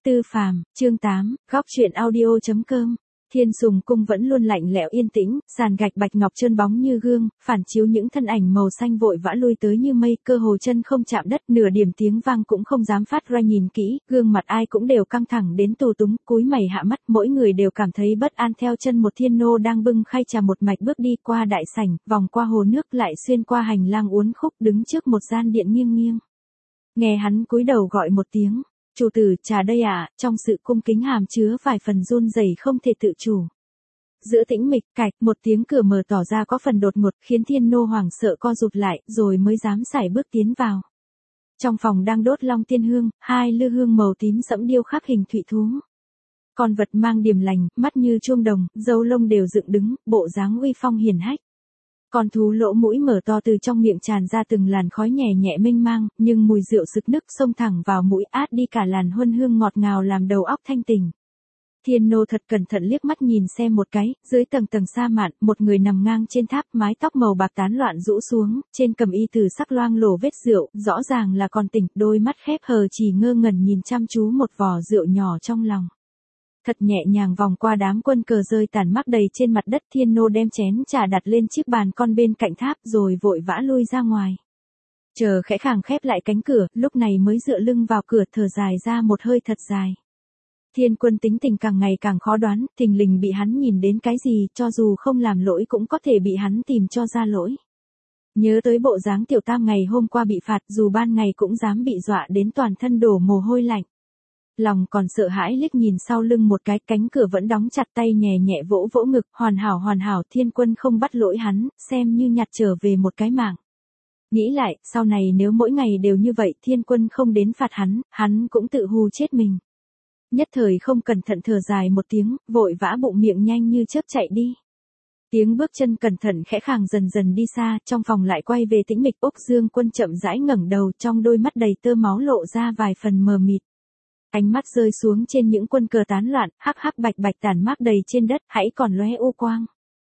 Tư Phàm, chương 8, góc truyện audio.com. Thiên Sùng Cung vẫn luôn lạnh lẽo yên tĩnh, sàn gạch bạch ngọc trơn bóng như gương, phản chiếu những thân ảnh màu xanh vội vã lui tới như mây, cơ hồ chân không chạm đất, nửa điểm tiếng vang cũng không dám phát ra. Nhìn kỹ, gương mặt ai cũng đều căng thẳng đến tù túng, cúi mày hạ mắt, mỗi người đều cảm thấy bất an. Theo chân một thiên nô đang bưng khay trà một mạch bước đi qua đại sảnh, vòng qua hồ nước, lại xuyên qua hành lang uốn khúc, đứng trước một gian điện nghiêng nghiêng. Nghe hắn cúi đầu gọi một tiếng, "Chủ tử, trà đây ạ," trong sự cung kính hàm chứa vài phần run rẩy không thể tự chủ. Giữa tĩnh mịch, cạch, một tiếng cửa mở tỏ ra có phần đột ngột, khiến thiên nô hoảng sợ co rụt lại, rồi mới dám sải bước tiến vào. Trong phòng đang đốt long tiên hương, hai lư hương màu tím sẫm điêu khắc hình thụy thú. Con vật mang điềm lành, mắt như chuông đồng, râu lông đều dựng đứng, bộ dáng uy phong hiển hách. Con thú lỗ mũi mở to, từ trong miệng tràn ra từng làn khói nhẹ nhẹ mênh mang, nhưng mùi rượu sực nức xông thẳng vào mũi, át đi cả làn huân hương ngọt ngào làm đầu óc thanh tỉnh. Thiên nô thật cẩn thận liếc mắt nhìn xem một cái, dưới tầng tầng sa mạn, một người nằm ngang trên tháp, mái tóc màu bạc tán loạn rũ xuống, trên cẩm y từ sắc loang lổ vết rượu, rõ ràng là còn tỉnh, đôi mắt khép hờ chỉ ngơ ngẩn nhìn chăm chú một vò rượu nhỏ trong lòng. Thật nhẹ nhàng vòng qua đám quân cờ rơi tàn mắc đầy trên mặt đất, thiên nô đem chén trà đặt lên chiếc bàn con bên cạnh tháp rồi vội vã lui ra ngoài. Chờ khẽ khàng khép lại cánh cửa, lúc này mới dựa lưng vào cửa thở dài ra một hơi thật dài. Thiên Quân tính tình càng ngày càng khó đoán, thình lình bị hắn nhìn đến cái gì, cho dù không làm lỗi cũng có thể bị hắn tìm cho ra lỗi. Nhớ tới bộ dáng tiểu tam ngày hôm qua bị phạt, dù ban ngày cũng dám bị dọa đến toàn thân đổ mồ hôi lạnh. Lòng còn sợ hãi liếc nhìn sau lưng một cái, cánh cửa vẫn đóng chặt, tay nhẹ nhẹ vỗ vỗ ngực, hoàn hảo, Thiên Quân không bắt lỗi hắn, xem như nhặt trở về một cái mạng. Nghĩ lại, sau này nếu mỗi ngày đều như vậy, Thiên Quân không đến phạt hắn cũng tự hù chết mình. Nhất thời không cẩn thận thở dài một tiếng, vội vã bụng miệng nhanh như chớp chạy đi. Tiếng bước chân cẩn thận khẽ khàng dần dần đi xa, trong phòng lại quay về tĩnh mịch. Úc Dương Quân chậm rãi ngẩng đầu, trong đôi mắt đầy tơ máu lộ ra vài phần mờ mịt. Ánh mắt rơi xuống trên những quân cờ tán loạn, hắc hắc bạch bạch tàn mác đầy trên đất, hãy còn lóe u quang.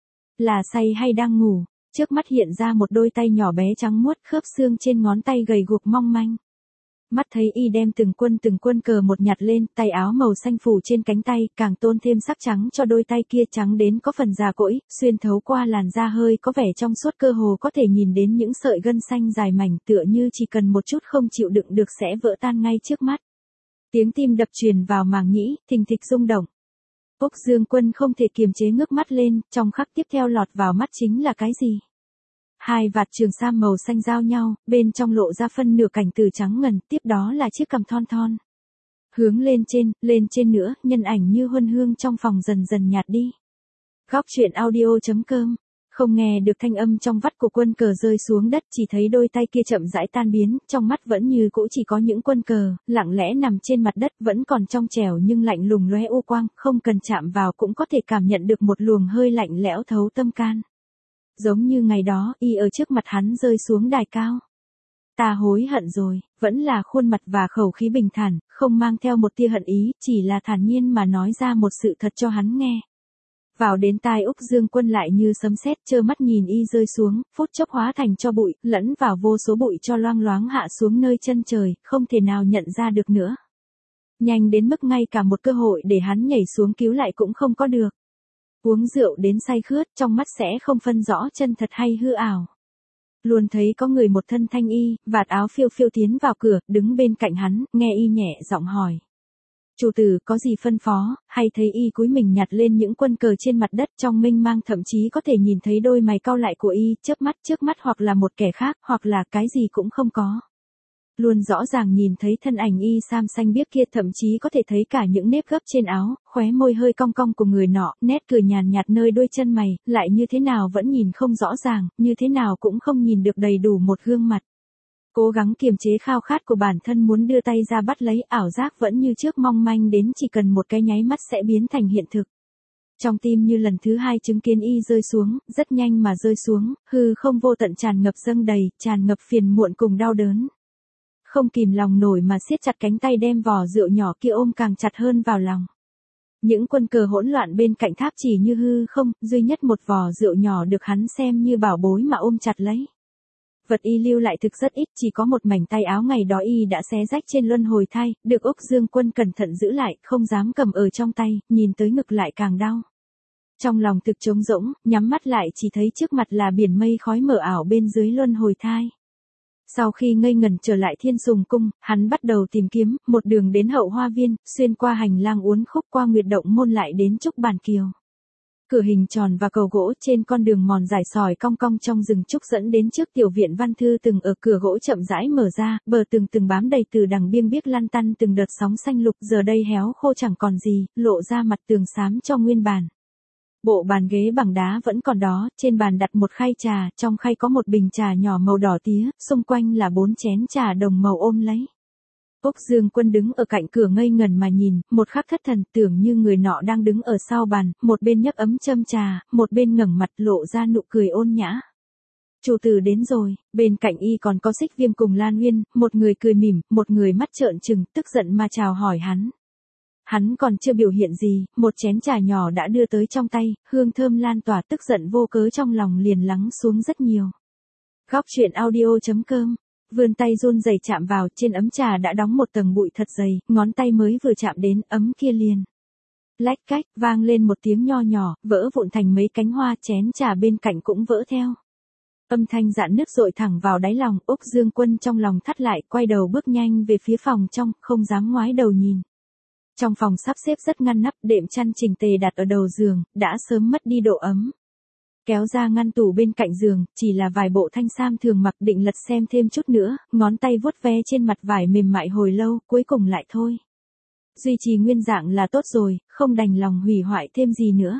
Là say hay đang ngủ? Trước mắt hiện ra một đôi tay nhỏ bé trắng muốt, khớp xương trên ngón tay gầy guộc mong manh. Mắt thấy y đem từng quân cờ một nhặt lên, tay áo màu xanh phủ trên cánh tay, càng tôn thêm sắc trắng cho đôi tay kia, trắng đến có phần già cỗi, xuyên thấu qua làn da hơi có vẻ trong suốt, cơ hồ có thể nhìn đến những sợi gân xanh dài mảnh, tựa như chỉ cần một chút không chịu đựng được sẽ vỡ tan ngay trước mắt. Tiếng tim đập truyền vào màng nhĩ, thình thịch rung động. Úc Dương Quân không thể kiềm chế ngước mắt lên, trong khắc tiếp theo lọt vào mắt chính là cái gì? Hai vạt trường sam màu xanh giao nhau, bên trong lộ ra phân nửa cảnh từ trắng ngần, tiếp đó là chiếc cằm thon thon. Hướng lên trên nữa, nhân ảnh như huân hương trong phòng dần dần nhạt đi. Góc truyện audio.com. Không nghe được thanh âm trong vắt của quân cờ rơi xuống đất, chỉ thấy đôi tay kia chậm rãi tan biến, trong mắt vẫn như cũ chỉ có những quân cờ, lặng lẽ nằm trên mặt đất, vẫn còn trong trẻo nhưng lạnh lùng lóe u quang, không cần chạm vào cũng có thể cảm nhận được một luồng hơi lạnh lẽo thấu tâm can. Giống như ngày đó, y ở trước mặt hắn rơi xuống đài cao. Ta hối hận rồi, vẫn là khuôn mặt và khẩu khí bình thản, không mang theo một tia hận ý, chỉ là thản nhiên mà nói ra một sự thật cho hắn nghe. Vào đến tai Úc Dương Quân lại như sấm sét, trơ mắt nhìn y rơi xuống, phút chốc hóa thành tro bụi, lẫn vào vô số bụi cho loang loáng hạ xuống nơi chân trời, không thể nào nhận ra được nữa. Nhanh đến mức ngay cả một cơ hội để hắn nhảy xuống cứu lại cũng không có được. Uống rượu đến say khướt, trong mắt sẽ không phân rõ chân thật hay hư ảo. Luôn thấy có người một thân thanh y, vạt áo phiêu phiêu tiến vào cửa, đứng bên cạnh hắn, nghe y nhẹ giọng hỏi. Chủ tử, có gì phân phó? Hay thấy y cúi mình nhặt lên những quân cờ trên mặt đất, trong mênh mang thậm chí có thể nhìn thấy đôi mày cau lại của y, chớp mắt trước mắt, hoặc là một kẻ khác, hoặc là cái gì cũng không có. Luôn rõ ràng nhìn thấy thân ảnh y sam xanh biếc kia, thậm chí có thể thấy cả những nếp gấp trên áo, khóe môi hơi cong cong của người nọ, nét cười nhàn nhạt nơi đôi chân mày, lại như thế nào vẫn nhìn không rõ ràng, như thế nào cũng không nhìn được đầy đủ một gương mặt. Cố gắng kiềm chế khao khát của bản thân muốn đưa tay ra bắt lấy, ảo giác vẫn như trước mong manh đến chỉ cần một cái nháy mắt sẽ biến thành hiện thực. Trong tim như lần thứ hai chứng kiến y rơi xuống, rất nhanh mà rơi xuống, hư không vô tận tràn ngập dâng đầy, tràn ngập phiền muộn cùng đau đớn. Không kìm lòng nổi mà siết chặt cánh tay đem vò rượu nhỏ kia ôm càng chặt hơn vào lòng. Những quân cờ hỗn loạn bên cạnh tháp chỉ như hư không, duy nhất một vò rượu nhỏ được hắn xem như bảo bối mà ôm chặt lấy. Vật y lưu lại thực rất ít, chỉ có một mảnh tay áo ngày đó y đã xé rách trên luân hồi thai, được Úc Dương Quân cẩn thận giữ lại, không dám cầm ở trong tay, nhìn tới ngực lại càng đau. Trong lòng thực trống rỗng, nhắm mắt lại chỉ thấy trước mặt là biển mây khói mờ ảo bên dưới luân hồi thai. Sau khi ngây ngẩn trở lại Thiên Sùng Cung, hắn bắt đầu tìm kiếm, một đường đến Hậu Hoa Viên, xuyên qua hành lang uốn khúc qua Nguyệt Động Môn lại đến Trúc Bàn Kiều. Cửa hình tròn và cầu gỗ trên con đường mòn dài sỏi cong cong trong rừng trúc dẫn đến trước tiểu viện văn thư từng ở cửa gỗ chậm rãi mở ra, bờ tường từng bám đầy từ đằng biêng biếc lăn tăn từng đợt sóng xanh lục giờ đây héo khô chẳng còn gì, lộ ra mặt tường xám cho nguyên bàn. Bộ bàn ghế bằng đá vẫn còn đó, trên bàn đặt một khay trà, trong khay có một bình trà nhỏ màu đỏ tía, xung quanh là 4 chén trà đồng màu ôm lấy. Úc Dương Quân đứng ở cạnh cửa ngây ngần mà nhìn, một khắc thất thần tưởng như người nọ đang đứng ở sau bàn, một bên nhấp ấm châm trà, một bên ngẩng mặt lộ ra nụ cười ôn nhã. Chủ tử đến rồi, bên cạnh y còn có Xích Viêm cùng Lan Uyên, một người cười mỉm, một người mắt trợn trừng, tức giận mà chào hỏi hắn. Hắn còn chưa biểu hiện gì, một chén trà nhỏ đã đưa tới trong tay, hương thơm lan tỏa, tức giận vô cớ trong lòng liền lắng xuống rất nhiều. Góc truyện audio.com. Vươn tay run rẩy chạm vào, trên ấm trà đã đóng một tầng bụi thật dày, ngón tay mới vừa chạm đến, ấm kia liền lách cách, vang lên một tiếng nho nhỏ, vỡ vụn thành mấy cánh hoa, chén trà bên cạnh cũng vỡ theo. Âm thanh rạn nứt dội thẳng vào đáy lòng, Úc Dương Quân trong lòng thắt lại, quay đầu bước nhanh về phía phòng trong, không dám ngoái đầu nhìn. Trong phòng sắp xếp rất ngăn nắp, đệm chăn chỉnh tề đặt ở đầu giường, đã sớm mất đi độ ấm. Kéo ra ngăn tủ bên cạnh giường, chỉ là vài bộ thanh sam thường mặc, định lật xem thêm chút nữa, ngón tay vuốt ve trên mặt vải mềm mại hồi lâu, cuối cùng lại thôi. Duy trì nguyên dạng là tốt rồi, không đành lòng hủy hoại thêm gì nữa.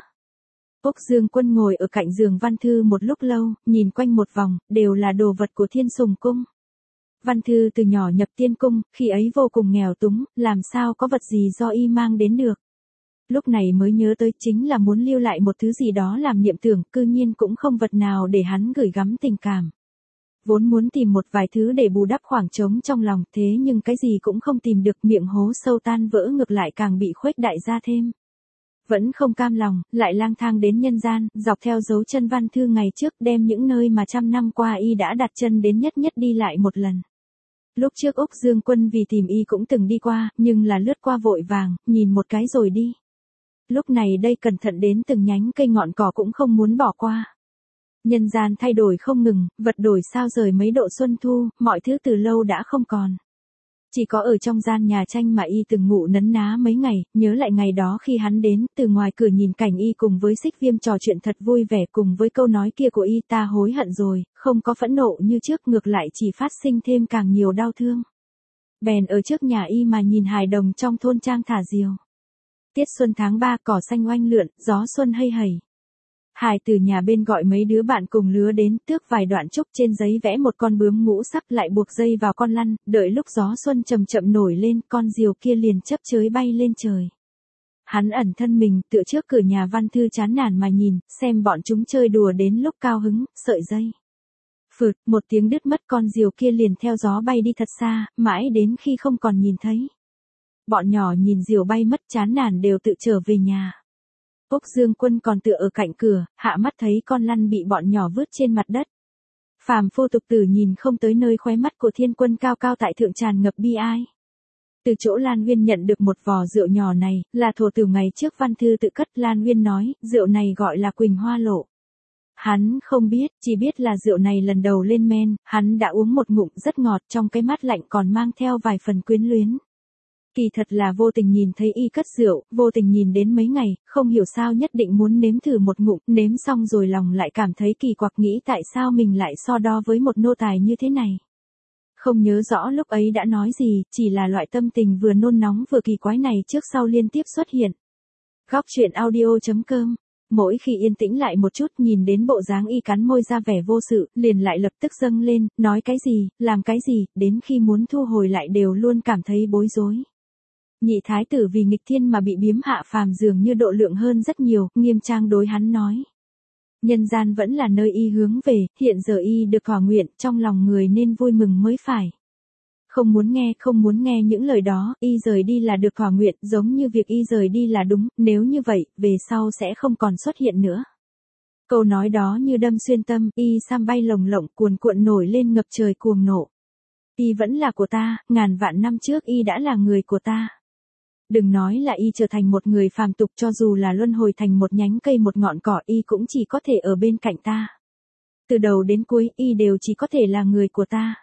Úc Dương Quân ngồi ở cạnh giường văn thư một lúc lâu, nhìn quanh một vòng, đều là đồ vật của Thiên Sùng Cung. Văn thư từ nhỏ nhập tiên cung, khi ấy vô cùng nghèo túng, làm sao có vật gì do y mang đến được. Lúc này mới nhớ tới chính là muốn lưu lại một thứ gì đó làm niệm tưởng, cư nhiên cũng không vật nào để hắn gửi gắm tình cảm. Vốn muốn tìm một vài thứ để bù đắp khoảng trống trong lòng, thế nhưng cái gì cũng không tìm được, miệng hố sâu tan vỡ ngược lại càng bị khuếch đại ra thêm. Vẫn không cam lòng, lại lang thang đến nhân gian, dọc theo dấu chân văn thư ngày trước, đem những nơi mà trăm năm qua y đã đặt chân đến nhất nhất đi lại một lần. Lúc trước Úc Dương Quân vì tìm y cũng từng đi qua, nhưng là lướt qua vội vàng, nhìn một cái rồi đi. Lúc này đây cẩn thận đến từng nhánh cây ngọn cỏ cũng không muốn bỏ qua. Nhân gian thay đổi không ngừng, vật đổi sao rời mấy độ xuân thu, mọi thứ từ lâu đã không còn. Chỉ có ở trong gian nhà tranh mà y từng ngủ nấn ná mấy ngày, nhớ lại ngày đó khi hắn đến, từ ngoài cửa nhìn cảnh y cùng với Xích Viêm trò chuyện thật vui vẻ, cùng với câu nói kia của y, ta hối hận rồi, không có phẫn nộ như trước, ngược lại chỉ phát sinh thêm càng nhiều đau thương. Bèn ở trước nhà y mà nhìn hài đồng trong thôn trang thả diều. Tiết xuân tháng 3, cỏ xanh oanh lượn, gió xuân hay hầy. Hải từ nhà bên gọi mấy đứa bạn cùng lứa đến, tước vài đoạn trúc trên giấy vẽ một con bướm ngũ sắc, lại buộc dây vào con lăn, đợi lúc gió xuân chậm chậm nổi lên, con diều kia liền chấp chới bay lên trời. Hắn ẩn thân mình, tựa trước cửa nhà văn thư chán nản mà nhìn, xem bọn chúng chơi đùa đến lúc cao hứng, sợi dây. Phượt, một tiếng đứt mất, con diều kia liền theo gió bay đi thật xa, mãi đến khi không còn nhìn thấy. Bọn nhỏ nhìn diều bay mất chán nản đều tự trở về nhà. Úc Dương Quân còn tựa ở cạnh cửa, hạ mắt thấy con lăn bị bọn nhỏ vứt trên mặt đất. Phàm phu tục tử nhìn không tới nơi khóe mắt của Thiên Quân cao cao tại thượng tràn ngập bi ai. Từ chỗ Lan Uyên nhận được một vò rượu nhỏ này, là thổ tử ngày trước văn thư tự cất. Lan Uyên nói, rượu này gọi là Quỳnh Hoa Lộ. Hắn không biết, chỉ biết là rượu này lần đầu lên men, hắn đã uống một ngụm rất ngọt, trong cái mát lạnh còn mang theo vài phần quyến luyến. Kỳ thật là vô tình nhìn thấy y cất rượu, vô tình nhìn đến mấy ngày, không hiểu sao nhất định muốn nếm thử một ngụm, nếm xong rồi lòng lại cảm thấy kỳ quặc, nghĩ tại sao mình lại so đo với một nô tài như thế này. Không nhớ rõ lúc ấy đã nói gì, chỉ là loại tâm tình vừa nôn nóng vừa kỳ quái này trước sau liên tiếp xuất hiện. Góc truyện audio.com. Mỗi khi yên tĩnh lại một chút, nhìn đến bộ dáng y cắn môi ra vẻ vô sự, liền lại lập tức dâng lên, nói cái gì, làm cái gì, đến khi muốn thu hồi lại đều luôn cảm thấy bối rối. Nhị thái tử vì nghịch thiên mà bị biếm hạ phàm dường như độ lượng hơn rất nhiều, nghiêm trang đối hắn nói. Nhân gian vẫn là nơi y hướng về, hiện giờ y được thỏa nguyện, trong lòng người nên vui mừng mới phải. Không muốn nghe những lời đó, y rời đi là được thỏa nguyện, giống như việc y rời đi là đúng, nếu như vậy, về sau sẽ không còn xuất hiện nữa. Câu nói đó như đâm xuyên tâm, y sam bay lồng lộng cuồn cuộn nổi lên ngập trời cuồng nộ. Y vẫn là của ta, ngàn vạn năm trước y đã là người của ta. Đừng nói là y trở thành một người phàm tục, cho dù là luân hồi thành một nhánh cây một ngọn cỏ y cũng chỉ có thể ở bên cạnh ta. Từ đầu đến cuối y đều chỉ có thể là người của ta.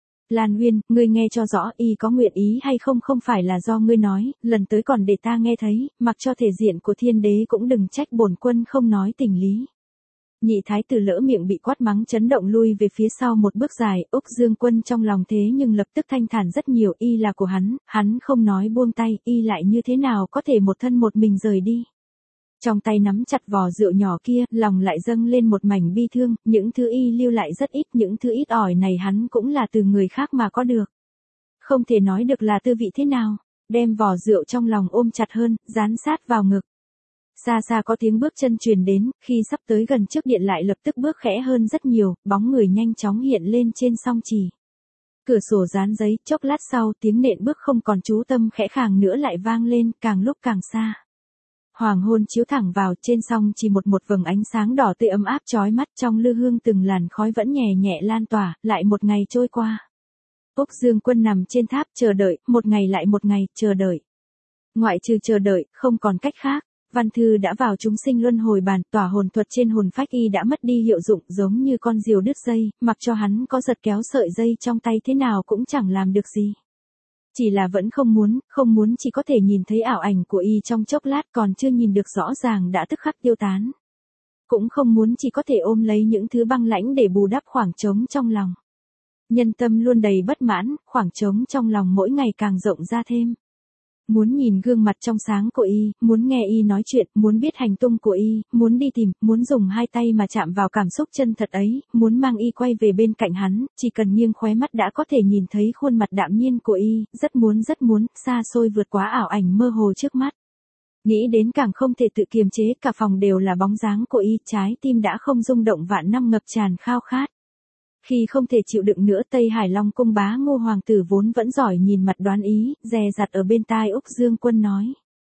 Lan Uyên, ngươi nghe cho rõ, y có nguyện ý hay không không phải là do ngươi nói, lần tới còn để ta nghe thấy, mặc cho thể diện của thiên đế cũng đừng trách bổn quân không nói tình lý. Nhị thái tử lỡ miệng bị quát mắng chấn động lui về phía sau một bước dài, Úc Dương Quân trong lòng thế nhưng lập tức thanh thản rất nhiều, y là của hắn không nói buông tay, y lại như thế nào có thể một thân một mình rời đi. Trong tay nắm chặt vò rượu nhỏ kia, lòng lại dâng lên một mảnh bi thương, những thứ y lưu lại rất ít, những thứ ít ỏi này hắn cũng là từ người khác mà có được. Không thể nói được là tư vị thế nào, đem vò rượu trong lòng ôm chặt hơn, dán sát vào ngực. Xa xa có tiếng bước chân truyền đến, khi sắp tới gần trước điện lại lập tức bước khẽ hơn rất nhiều, bóng người nhanh chóng hiện lên trên song chì. Cửa sổ dán giấy, chốc lát sau tiếng nện bước không còn chú tâm khẽ khàng nữa lại vang lên, càng lúc càng xa. Hoàng hôn chiếu thẳng vào, trên song chỉ một vầng ánh sáng đỏ tươi ấm áp chói mắt, trong lư hương từng làn khói vẫn nhẹ nhẹ lan tỏa, lại một ngày trôi qua. Úc Dương Quân nằm trên tháp chờ đợi, một ngày lại một ngày, chờ đợi. Ngoại trừ chờ đợi, không còn cách khác. Văn thư đã vào chúng sinh luân hồi bàn, tỏa hồn thuật trên hồn phách y đã mất đi hiệu dụng, giống như con diều đứt dây, mặc cho hắn có giật kéo sợi dây trong tay thế nào cũng chẳng làm được gì. Chỉ là vẫn không muốn chỉ có thể nhìn thấy ảo ảnh của y trong chốc lát, còn chưa nhìn được rõ ràng đã tức khắc tiêu tán. Cũng không muốn chỉ có thể ôm lấy những thứ băng lãnh để bù đắp khoảng trống trong lòng. Nhân tâm luôn đầy bất mãn, khoảng trống trong lòng mỗi ngày càng rộng ra thêm. Muốn nhìn gương mặt trong sáng của y, muốn nghe y nói chuyện, muốn biết hành tung của y, muốn đi tìm, muốn dùng hai tay mà chạm vào cảm xúc chân thật ấy, muốn mang y quay về bên cạnh hắn, chỉ cần nghiêng khóe mắt đã có thể nhìn thấy khuôn mặt đạm nhiên của y, rất muốn, xa xôi vượt quá ảo ảnh mơ hồ trước mắt. Nghĩ đến càng không thể tự kiềm chế, cả phòng đều là bóng dáng của y, trái tim đã không rung động vạn năm ngập tràn khao khát. Khi không thể chịu đựng nữa, Tây Hải Long cung bá Ngô hoàng tử vốn vẫn giỏi nhìn mặt đoán ý, dè dặt ở bên tai Úc Dương Quân nói.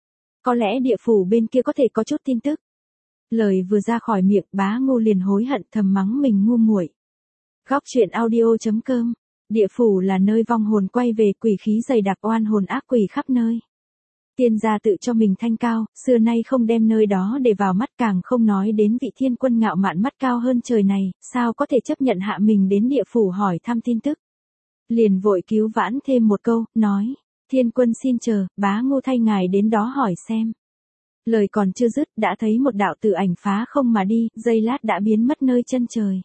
Có lẽ địa phủ bên kia có thể có chút tin tức. Lời vừa ra khỏi miệng, bá Ngô liền hối hận thầm mắng mình ngu muội. Góc truyện audio.com. Địa phủ là nơi vong hồn quay về, quỷ khí dày đặc, oan hồn ác quỷ khắp nơi. Tiên gia tự cho mình thanh cao, xưa nay không đem nơi đó để vào mắt, càng không nói đến vị thiên quân ngạo mạn mắt cao hơn trời này, sao có thể chấp nhận hạ mình đến địa phủ hỏi thăm tin tức. Liền vội cứu vãn thêm một câu, nói, thiên quân xin chờ, bá Ngô thay ngài đến đó hỏi xem. Lời còn chưa dứt, đã thấy một đạo tử ảnh phá không mà đi, giây lát đã biến mất nơi chân trời.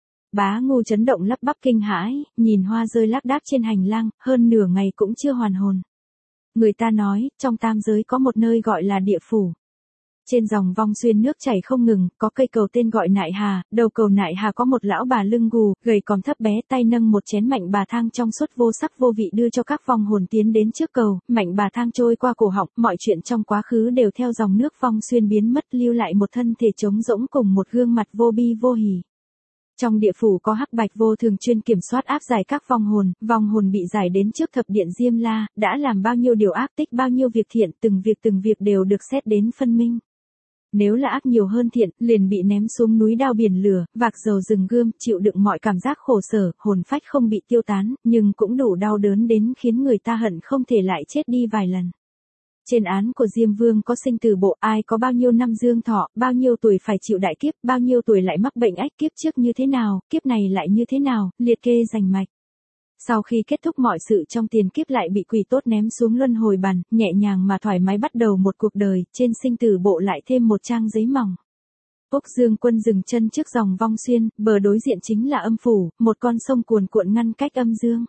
Bá Ngô chấn động lắp bắp kinh hãi, nhìn hoa rơi lác đác trên hành lang, hơn nửa ngày cũng chưa hoàn hồn. Người ta nói, trong tam giới có một nơi gọi là địa phủ. Trên dòng Vong Xuyên nước chảy không ngừng, có cây cầu tên gọi Nại Hà, đầu cầu Nại Hà có một lão bà lưng gù, gầy còm thấp bé, tay nâng một chén mạnh bà thang trong suốt vô sắc vô vị đưa cho các vong hồn tiến đến trước cầu, mạnh bà thang trôi qua cổ họng, mọi chuyện trong quá khứ đều theo dòng nước Vong Xuyên biến mất, lưu lại một thân thể trống rỗng cùng một gương mặt vô bi vô hỉ. Trong địa phủ có hắc bạch vô thường chuyên kiểm soát áp giải các vong hồn bị giải đến trước thập điện Diêm La, đã làm bao nhiêu điều ác, tích bao nhiêu việc thiện, từng việc đều được xét đến phân minh. Nếu là ác nhiều hơn thiện, liền bị ném xuống núi đao biển lửa, vạc dầu rừng gươm, chịu đựng mọi cảm giác khổ sở, hồn phách không bị tiêu tán, nhưng cũng đủ đau đớn đến khiến người ta hận không thể lại chết đi vài lần. Trên án của Diêm Vương có sinh tử bộ, ai có bao nhiêu năm dương thọ, bao nhiêu tuổi phải chịu đại kiếp, bao nhiêu tuổi lại mắc bệnh ách, kiếp trước như thế nào, kiếp này lại như thế nào, liệt kê rành mạch. Sau khi kết thúc mọi sự trong tiền kiếp lại bị quỷ tốt ném xuống luân hồi bàn, nhẹ nhàng mà thoải mái bắt đầu một cuộc đời, trên sinh tử bộ lại thêm một trang giấy mỏng. Úc Dương Quân dừng chân trước dòng Vong Xuyên, bờ đối diện chính là âm phủ, một con sông cuồn cuộn ngăn cách âm dương.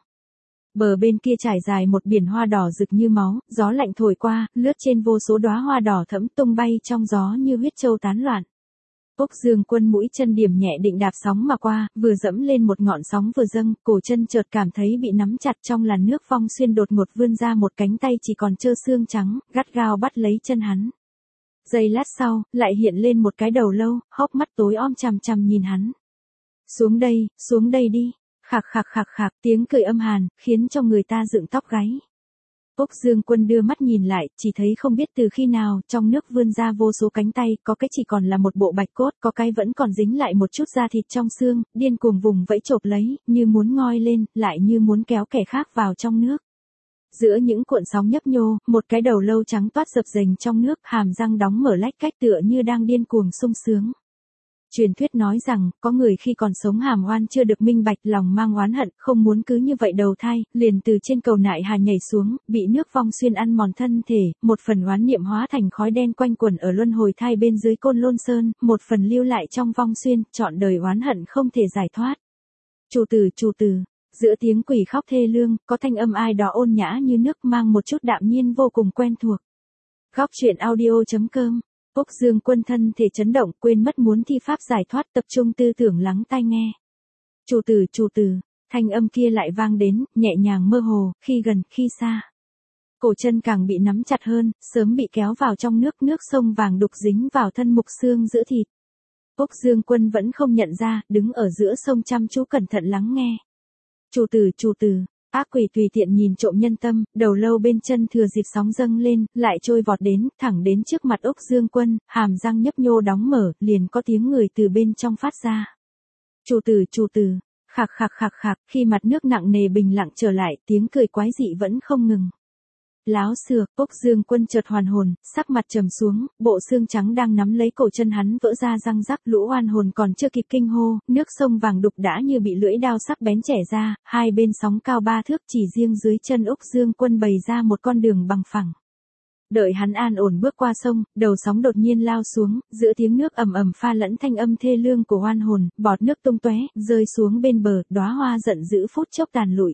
Bờ bên kia trải dài một biển hoa đỏ rực như máu, gió lạnh thổi qua, lướt trên vô số đóa hoa đỏ thẫm tung bay trong gió như huyết châu tán loạn. Úc Dương Quân mũi chân điểm nhẹ định đạp sóng mà qua, vừa dẫm lên một ngọn sóng vừa dâng, cổ chân chợt cảm thấy bị nắm chặt, trong làn nước Vong Xuyên đột ngột vươn ra một cánh tay chỉ còn trơ xương trắng, gắt gao bắt lấy chân hắn. Giây lát sau, lại hiện lên một cái đầu lâu, hốc mắt tối om chằm chằm nhìn hắn. Xuống đây đi. Khạc, tiếng cười âm hàn, khiến cho người ta dựng tóc gáy. Úc Dương Quân đưa mắt nhìn lại, chỉ thấy không biết từ khi nào, trong nước vươn ra vô số cánh tay, có cái chỉ còn là một bộ bạch cốt, có cái vẫn còn dính lại một chút da thịt trong xương, điên cuồng vùng vẫy chộp lấy, như muốn ngoi lên, lại như muốn kéo kẻ khác vào trong nước. Giữa những cuộn sóng nhấp nhô, một cái đầu lâu trắng toát dập dềnh trong nước, hàm răng đóng mở lách cách tựa như đang điên cuồng sung sướng. Truyền thuyết nói rằng, có người khi còn sống hàm oan chưa được minh bạch, lòng mang oán hận, không muốn cứ như vậy đầu thai, liền từ trên cầu nại hà nhảy xuống, bị nước vong xuyên ăn mòn thân thể, một phần oán niệm hóa thành khói đen quanh quẩn ở luân hồi thai bên dưới Côn Lôn Sơn, một phần lưu lại trong vong xuyên, trọn đời oán hận không thể giải thoát. Chủ tử, giữa tiếng quỷ khóc thê lương, có thanh âm ai đó ôn nhã như nước mang một chút đạm nhiên vô cùng quen thuộc. Góc truyện audio.com. Úc Dương Quân thân thể chấn động, quên mất muốn thi pháp giải thoát, tập trung tư tưởng lắng tai nghe. Chủ tử, thanh âm kia lại vang đến, nhẹ nhàng mơ hồ, khi gần, khi xa. Cổ chân càng bị nắm chặt hơn, sớm bị kéo vào trong nước sông vàng đục dính vào thân mục xương giữa thịt. Úc Dương Quân vẫn không nhận ra, đứng ở giữa sông chăm chú cẩn thận lắng nghe. Chủ tử, ác quỷ tùy tiện nhìn trộm nhân tâm, đầu lâu bên chân thừa dịp sóng dâng lên, lại trôi vọt đến, thẳng đến trước mặt Úc Dương Quân, hàm răng nhấp nhô đóng mở, liền có tiếng người từ bên trong phát ra. Chủ tử, khạc, khi mặt nước nặng nề bình lặng trở lại, tiếng cười quái dị vẫn không ngừng. Láo xược, Úc Dương Quân chợt hoàn hồn, sắc mặt trầm xuống, bộ xương trắng đang nắm lấy cổ chân hắn vỡ ra răng rắc, lũ oan hồn còn chưa kịp kinh hô, nước sông vàng đục đã như bị lưỡi dao sắc bén chẻ ra, hai bên sóng cao 3 thước, chỉ riêng dưới chân Úc Dương Quân bày ra một con đường bằng phẳng. Đợi hắn an ổn bước qua sông, đầu sóng đột nhiên lao xuống, giữa tiếng nước ầm ầm pha lẫn thanh âm thê lương của oan hồn, bọt nước tung tóe, rơi xuống bên bờ, đóa hoa giận dữ phút chốc tàn lụi.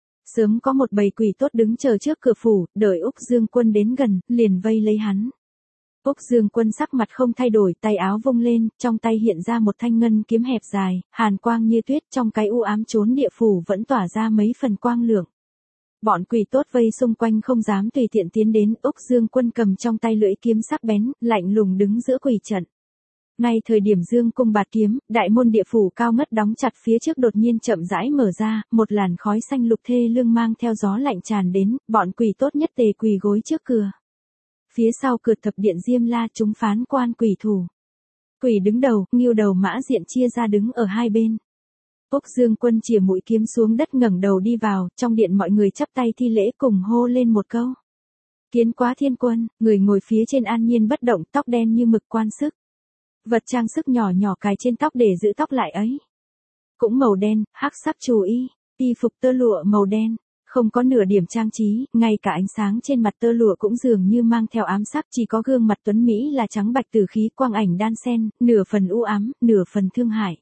Sớm có một bầy quỷ tốt đứng chờ trước cửa phủ, đợi Úc Dương Quân đến gần, liền vây lấy hắn. Úc Dương Quân sắc mặt không thay đổi, tay áo vung lên, trong tay hiện ra một thanh ngân kiếm hẹp dài, hàn quang như tuyết, trong cái u ám chốn địa phủ vẫn tỏa ra mấy phần quang lượng. Bọn quỷ tốt vây xung quanh không dám tùy tiện tiến đến, Úc Dương Quân cầm trong tay lưỡi kiếm sắc bén, lạnh lùng đứng giữa quỷ trận. Ngay thời điểm Dương cung bạt kiếm, đại môn địa phủ cao ngất đóng chặt phía trước đột nhiên chậm rãi mở ra, một làn khói xanh lục thê lương mang theo gió lạnh tràn đến, bọn quỷ tốt nhất tề quỳ gối trước cửa. Phía sau cửa thập điện Diêm La chúng phán quan quỷ thủ. Quỷ đứng đầu, Ngưu đầu Mã Diện chia ra đứng ở hai bên. Úc Dương Quân chìa mũi kiếm xuống đất ngẩng đầu đi vào, trong điện mọi người chắp tay thi lễ cùng hô lên một câu. Kiến quá thiên quân, người ngồi phía trên an nhiên bất động, tóc đen như mực quan sức. Vật trang sức nhỏ nhỏ cài trên tóc để giữ tóc lại ấy. Cũng màu đen, hắc sắc trù y phục tơ lụa màu đen, không có nửa điểm trang trí, ngay cả ánh sáng trên mặt tơ lụa cũng dường như mang theo ám sắc, chỉ có gương mặt tuấn Mỹ là trắng bạch tử khí quang ảnh đan xen, nửa phần u ám, nửa phần thương hại.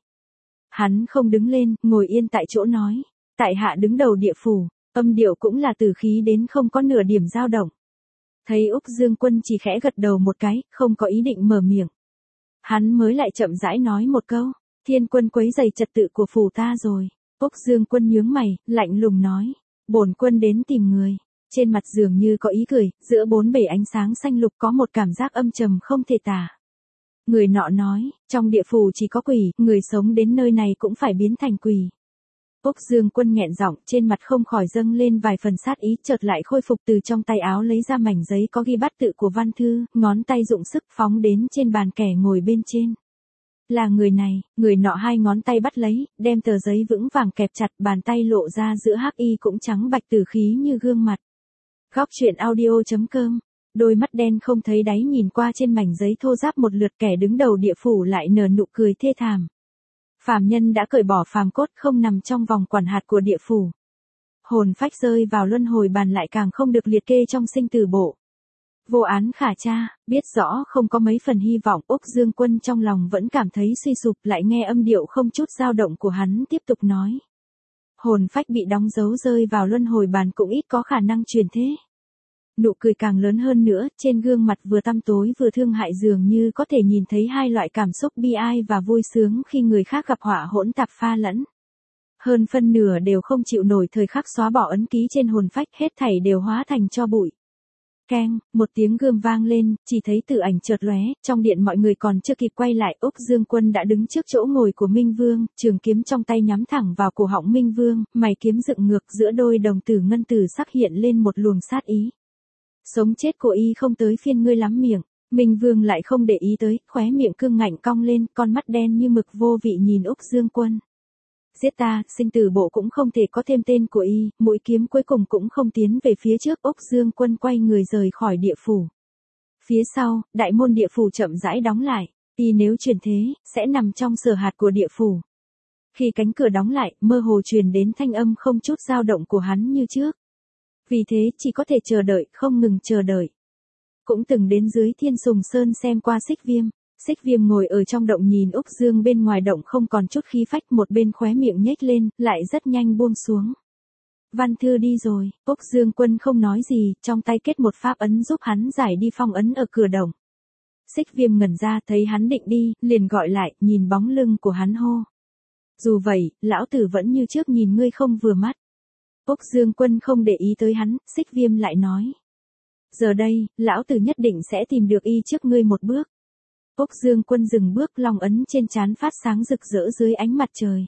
Hắn không đứng lên, ngồi yên tại chỗ nói, tại hạ đứng đầu địa phủ, âm điệu cũng là tử khí đến không có nửa điểm dao động. Thấy Úc Dương Quân chỉ khẽ gật đầu một cái, không có ý định mở miệng. Hắn mới lại chậm rãi nói một câu, thiên quân quấy rầy trật tự của phủ ta rồi. Úc Dương Quân nhướng mày, lạnh lùng nói, bổn quân đến tìm người. Trên mặt dường như có ý cười, giữa bốn bể ánh sáng xanh lục có một cảm giác âm trầm không thể tả. Người nọ nói, trong địa phủ chỉ có quỷ, người sống đến nơi này cũng phải biến thành quỷ. Úc Dương Quân nghẹn giọng, trên mặt không khỏi dâng lên vài phần sát ý, chợt lại khôi phục, từ trong tay áo lấy ra mảnh giấy có ghi bát tự của văn thư, ngón tay dụng sức phóng đến trên bàn kẻ ngồi bên trên. Là người này, người nọ hai ngón tay bắt lấy, đem tờ giấy vững vàng kẹp chặt, bàn tay lộ ra giữa hắc y cũng trắng bạch tử khí như gương mặt. Góc truyện audio.com. Đôi mắt đen không thấy đáy nhìn qua trên mảnh giấy thô ráp một lượt, kẻ đứng đầu địa phủ lại nở nụ cười thê thảm. Phàm nhân đã cởi bỏ phàm cốt, không nằm trong vòng quản hạt của địa phủ. Hồn phách rơi vào luân hồi bàn lại càng không được liệt kê trong sinh tử bộ. Vô án khả tra, biết rõ không có mấy phần hy vọng, Úc Dương Quân trong lòng vẫn cảm thấy suy sụp, lại nghe âm điệu không chút dao động của hắn tiếp tục nói. Hồn phách bị đóng dấu rơi vào luân hồi bàn cũng ít có khả năng chuyển thế. Nụ cười càng lớn hơn nữa, trên gương mặt vừa tăm tối vừa thương hại, dường như có thể nhìn thấy hai loại cảm xúc bi ai và vui sướng khi người khác gặp họa hỗn tạp pha lẫn. Hơn phân nửa đều không chịu nổi thời khắc xóa bỏ ấn ký trên hồn phách, hết thảy đều hóa thành tro bụi. Keng, một tiếng gươm vang lên, chỉ thấy tử ảnh chợt lóe, trong điện mọi người còn chưa kịp quay lại, Úc Dương Quân đã đứng trước chỗ ngồi của Minh Vương, trường kiếm trong tay nhắm thẳng vào cổ họng Minh Vương, mày kiếm dựng ngược giữa đôi đồng tử ngân tử sắc hiện lên một luồng sát ý. Sống chết của y không tới phiên ngươi lắm miệng. Minh Vương lại không để ý tới, khóe miệng cương ngạnh cong lên, con mắt đen như mực vô vị nhìn Úc Dương Quân. Giết ta, sinh tử bộ cũng không thể có thêm tên của y, mũi kiếm cuối cùng cũng không tiến về phía trước. Úc Dương Quân quay người rời khỏi địa phủ. Phía sau, đại môn địa phủ chậm rãi đóng lại, y nếu truyền thế, sẽ nằm trong sở hạt của địa phủ. Khi cánh cửa đóng lại, mơ hồ truyền đến thanh âm không chút dao động của hắn như trước. Vì thế chỉ có thể chờ đợi, không ngừng chờ đợi. Cũng từng đến dưới Thiên Sùng Sơn xem qua Xích Viêm. Xích Viêm ngồi ở trong động nhìn Úc Dương bên ngoài động không còn chút khí phách, một bên khóe miệng nhếch lên, lại rất nhanh buông xuống. Văn thư đi rồi, Úc Dương Quân không nói gì, trong tay kết một pháp ấn giúp hắn giải đi phong ấn ở cửa động. Xích Viêm ngẩn ra thấy hắn định đi, liền gọi lại, nhìn bóng lưng của hắn hô. Dù vậy, lão tử vẫn như trước nhìn ngươi không vừa mắt. Úc Dương Quân không để ý tới hắn, Xích Viêm lại nói. Giờ đây, lão tử nhất định sẽ tìm được y trước ngươi một bước. Úc Dương Quân dừng bước, long ấn trên trán phát sáng rực rỡ dưới ánh mặt trời.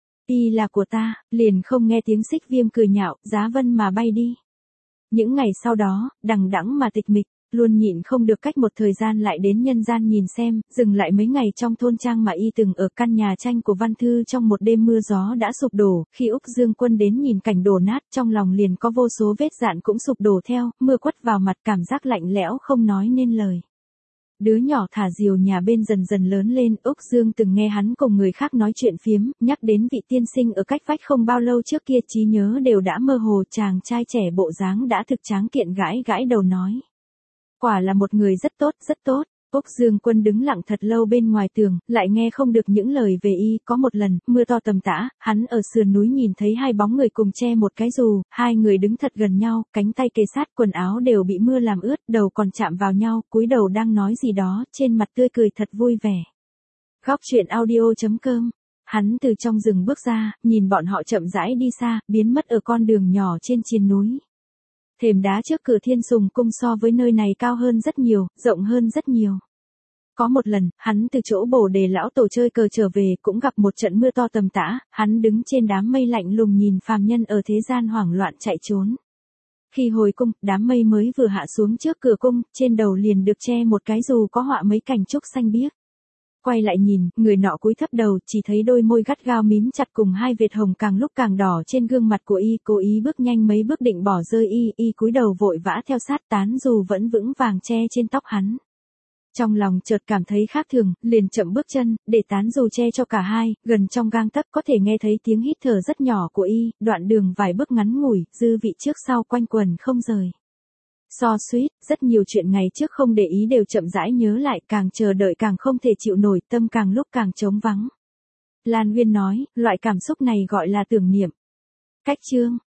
Y là của ta, liền không nghe tiếng Xích Viêm cười nhạo, giá vân mà bay đi. Những ngày sau đó, đằng đẵng mà tịch mịch, luôn nhịn không được cách một thời gian lại đến nhân gian nhìn xem, dừng lại mấy ngày trong thôn trang mà y từng ở căn nhà tranh của Văn Thư trong một đêm mưa gió đã sụp đổ, khi Úc Dương Quân đến nhìn cảnh đổ nát trong lòng liền có vô số vết dạn cũng sụp đổ theo, mưa quất vào mặt cảm giác lạnh lẽo không nói nên lời. Đứa nhỏ thả diều nhà bên dần dần lớn lên, Úc Dương từng nghe hắn cùng người khác nói chuyện phiếm, nhắc đến vị tiên sinh ở cách vách không bao lâu trước kia, trí nhớ đều đã mơ hồ, chàng trai trẻ bộ dáng đã thực tráng kiện gãi gãi đầu nói. Quả là một người rất tốt, rất tốt. Úc Dương Quân đứng lặng thật lâu bên ngoài tường, lại nghe không được những lời về y. Có một lần, mưa to tầm tã, hắn ở sườn núi nhìn thấy hai bóng người cùng che một cái dù, hai người đứng thật gần nhau, cánh tay kề sát, quần áo đều bị mưa làm ướt, đầu còn chạm vào nhau, cúi đầu đang nói gì đó, trên mặt tươi cười thật vui vẻ. Góc truyện audio.com. Hắn từ trong rừng bước ra, nhìn bọn họ chậm rãi đi xa, biến mất ở con đường nhỏ trên triền núi. Thềm đá trước cửa Thiên Sùng cung so với nơi này cao hơn rất nhiều, rộng hơn rất nhiều. Có một lần, hắn từ chỗ Bồ Đề lão tổ chơi cờ trở về, cũng gặp một trận mưa to tầm tã, hắn đứng trên đám mây lạnh lùng nhìn phàm nhân ở thế gian hoảng loạn chạy trốn. Khi hồi cung, đám mây mới vừa hạ xuống trước cửa cung, trên đầu liền được che một cái dù có họa mấy cành trúc xanh biếc. Quay lại nhìn, người nọ cúi thấp đầu, chỉ thấy đôi môi gắt gao mím chặt cùng hai vệt hồng càng lúc càng đỏ trên gương mặt của y, cố ý bước nhanh mấy bước định bỏ rơi y cúi đầu vội vã theo sát, tán dù vẫn vững vàng che trên tóc hắn. Trong lòng chợt cảm thấy khác thường, liền chậm bước chân, để tán dù che cho cả hai, gần trong gang tấc có thể nghe thấy tiếng hít thở rất nhỏ của y, đoạn đường vài bước ngắn ngủi, dư vị trước sau quanh quần không rời. So suýt, rất nhiều chuyện ngày trước không để ý đều chậm rãi nhớ lại, càng chờ đợi càng không thể chịu nổi, tâm càng lúc càng trống vắng. Lan Uyên nói, loại cảm xúc này gọi là tưởng niệm. Cách chương.